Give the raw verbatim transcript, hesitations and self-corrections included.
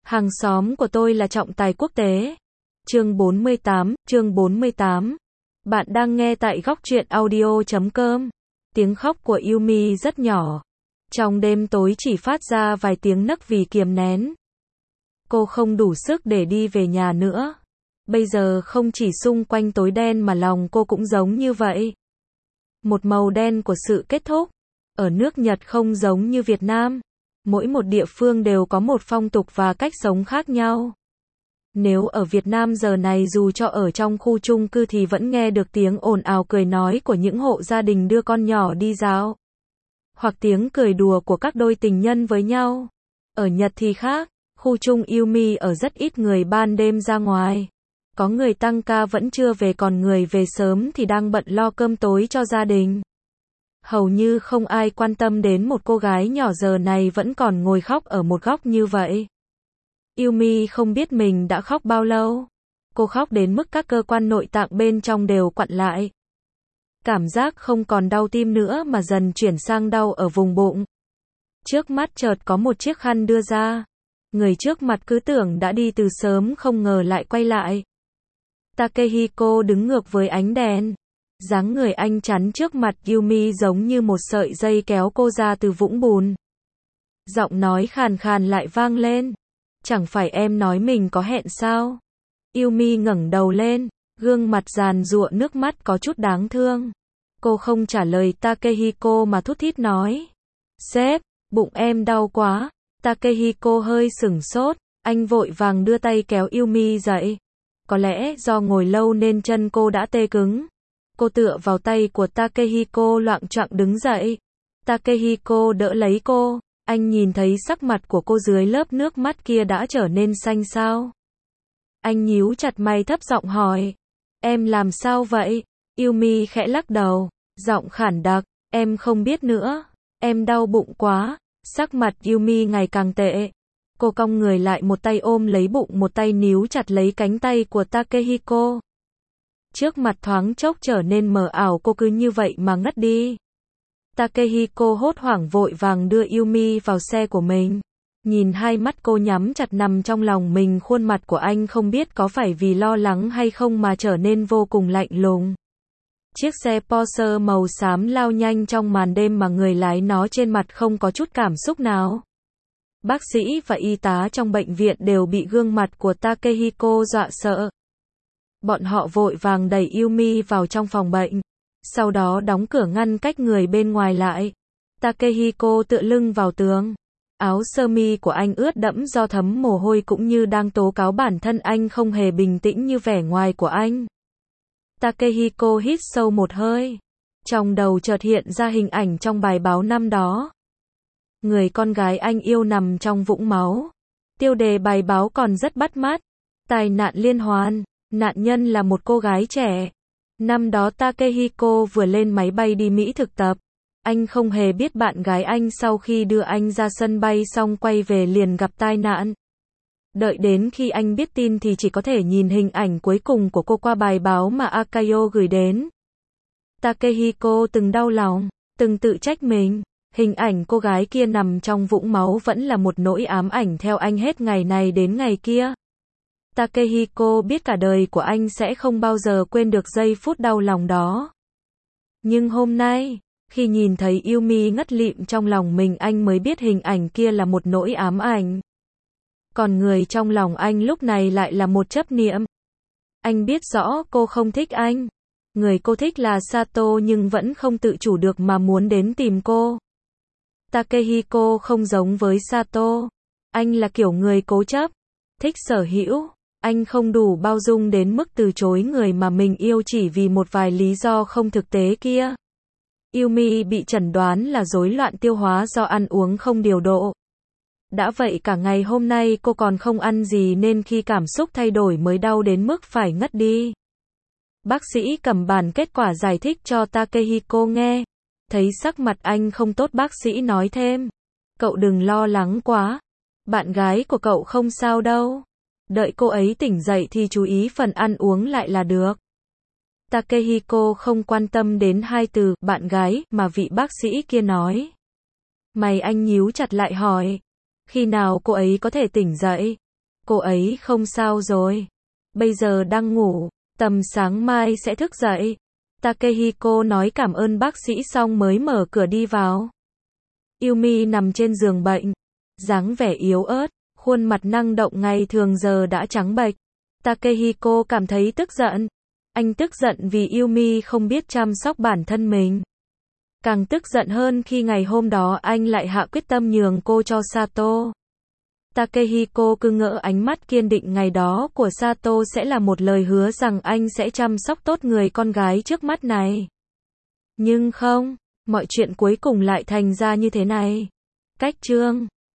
Hàng xóm của tôi là trọng tài quốc tế. Chương bốn mươi tám, chương bốn mươi tám. Bạn đang nghe tại góc truyện audio chấm com. Tiếng khóc của Yumi rất nhỏ. Trong đêm tối chỉ phát ra vài tiếng nấc vì kiềm nén. Cô không đủ sức để đi về nhà nữa. Bây giờ không chỉ xung quanh tối đen mà lòng cô cũng giống như vậy. Một màu đen của sự kết thúc. Ở nước Nhật không giống như Việt Nam. Mỗi một địa phương đều có một phong tục và cách sống khác nhau. Nếu ở Việt Nam giờ này dù cho ở trong khu chung cư thì vẫn nghe được tiếng ồn ào cười nói của những hộ gia đình đưa con nhỏ đi dạo. Hoặc tiếng cười đùa của các đôi tình nhân với nhau. Ở Nhật thì khác, khu chung Yumi ở rất ít người ban đêm ra ngoài. Có người tăng ca vẫn chưa về còn người về sớm thì đang bận lo cơm tối cho gia đình. Hầu như không ai quan tâm đến một cô gái nhỏ giờ này vẫn còn ngồi khóc ở một góc như vậy. Yumi không biết mình đã khóc bao lâu. Cô khóc đến mức các cơ quan nội tạng bên trong đều quặn lại. Cảm giác không còn đau tim nữa mà dần chuyển sang đau ở vùng bụng. Trước mắt chợt có một chiếc khăn đưa ra. Người trước mặt cứ tưởng đã đi từ sớm không ngờ lại quay lại. Takehiko đứng ngược với ánh đèn. Dáng người anh chắn trước mặt Yumi giống như một sợi dây kéo cô ra từ vũng bùn. Giọng nói khàn khàn lại vang lên. Chẳng phải em nói mình có hẹn sao? Yumi ngẩng đầu lên, gương mặt giàn giụa nước mắt có chút đáng thương. Cô không trả lời Takehiko mà thút thít nói. Sếp, bụng em đau quá. Takehiko hơi sửng sốt, anh vội vàng đưa tay kéo Yumi dậy. Có lẽ do ngồi lâu nên chân cô đã tê cứng. Cô tựa vào tay của Takehiko loạng choạng đứng dậy. Takehiko đỡ lấy cô. Anh nhìn thấy sắc mặt của cô dưới lớp nước mắt kia đã trở nên xanh xao. Anh nhíu chặt mày thấp giọng hỏi. Em làm sao vậy? Yumi khẽ lắc đầu. Giọng khản đặc. Em không biết nữa. Em đau bụng quá. Sắc mặt Yumi ngày càng tệ. Cô cong người lại một tay ôm lấy bụng một tay níu chặt lấy cánh tay của Takehiko. Trước mặt thoáng chốc trở nên mờ ảo cô cứ như vậy mà ngất đi. Takehiko hốt hoảng vội vàng đưa Yumi vào xe của mình. Nhìn hai mắt cô nhắm chặt nằm trong lòng mình khuôn mặt của anh không biết có phải vì lo lắng hay không mà trở nên vô cùng lạnh lùng. Chiếc xe Porsche màu xám lao nhanh trong màn đêm mà người lái nó trên mặt không có chút cảm xúc nào. Bác sĩ và y tá trong bệnh viện đều bị gương mặt của Takehiko dọa sợ. Bọn họ vội vàng đẩy Yumi vào trong phòng bệnh. Sau đó đóng cửa ngăn cách người bên ngoài lại. Takehiko tựa lưng vào tường. Áo sơ mi của anh ướt đẫm do thấm mồ hôi cũng như đang tố cáo bản thân anh không hề bình tĩnh như vẻ ngoài của anh. Takehiko hít sâu một hơi. Trong đầu chợt hiện ra hình ảnh trong bài báo năm đó. Người con gái anh yêu nằm trong vũng máu. Tiêu đề bài báo còn rất bắt mắt. Tai nạn liên hoàn. Nạn nhân là một cô gái trẻ. Năm đó Takehiko vừa lên máy bay đi Mỹ thực tập. Anh không hề biết bạn gái anh sau khi đưa anh ra sân bay xong quay về liền gặp tai nạn. Đợi đến khi anh biết tin thì chỉ có thể nhìn hình ảnh cuối cùng của cô qua bài báo mà Akayo gửi đến. Takehiko từng đau lòng, từng tự trách mình. Hình ảnh cô gái kia nằm trong vũng máu vẫn là một nỗi ám ảnh theo anh hết ngày này đến ngày kia. Takehiko biết cả đời của anh sẽ không bao giờ quên được giây phút đau lòng đó. Nhưng hôm nay, khi nhìn thấy Yumi ngất lịm trong lòng mình anh mới biết hình ảnh kia là một nỗi ám ảnh. Còn người trong lòng anh lúc này lại là một chấp niệm. Anh biết rõ cô không thích anh. Người cô thích là Sato nhưng vẫn không tự chủ được mà muốn đến tìm cô. Takehiko không giống với Sato. Anh là kiểu người cố chấp, thích sở hữu. Anh không đủ bao dung đến mức từ chối người mà mình yêu chỉ vì một vài lý do không thực tế kia. Yumi bị chẩn đoán là rối loạn tiêu hóa do ăn uống không điều độ. Đã vậy cả ngày hôm nay cô còn không ăn gì nên khi cảm xúc thay đổi mới đau đến mức phải ngất đi. Bác sĩ cầm bản kết quả giải thích cho Takehiko nghe. Thấy sắc mặt anh không tốt bác sĩ nói thêm. Cậu đừng lo lắng quá. Bạn gái của cậu không sao đâu. Đợi cô ấy tỉnh dậy thì chú ý phần ăn uống lại là được. Takehiko không quan tâm đến hai từ bạn gái mà vị bác sĩ kia nói. Mày anh nhíu chặt lại hỏi. Khi nào cô ấy có thể tỉnh dậy? Cô ấy không sao rồi. Bây giờ đang ngủ, tầm sáng mai sẽ thức dậy. Takehiko nói cảm ơn bác sĩ xong mới mở cửa đi vào. Yumi nằm trên giường bệnh, dáng vẻ yếu ớt, khuôn mặt năng động ngày thường giờ đã trắng bệch. Takehiko cảm thấy tức giận. Anh tức giận vì Yumi không biết chăm sóc bản thân mình. Càng tức giận hơn khi ngày hôm đó anh lại hạ quyết tâm nhường cô cho Sato. Takehiko cứ ngỡ ánh mắt kiên định ngày đó của Sato sẽ là một lời hứa rằng anh sẽ chăm sóc tốt người con gái trước mắt này. Nhưng không, mọi chuyện cuối cùng lại thành ra như thế này. Cách chương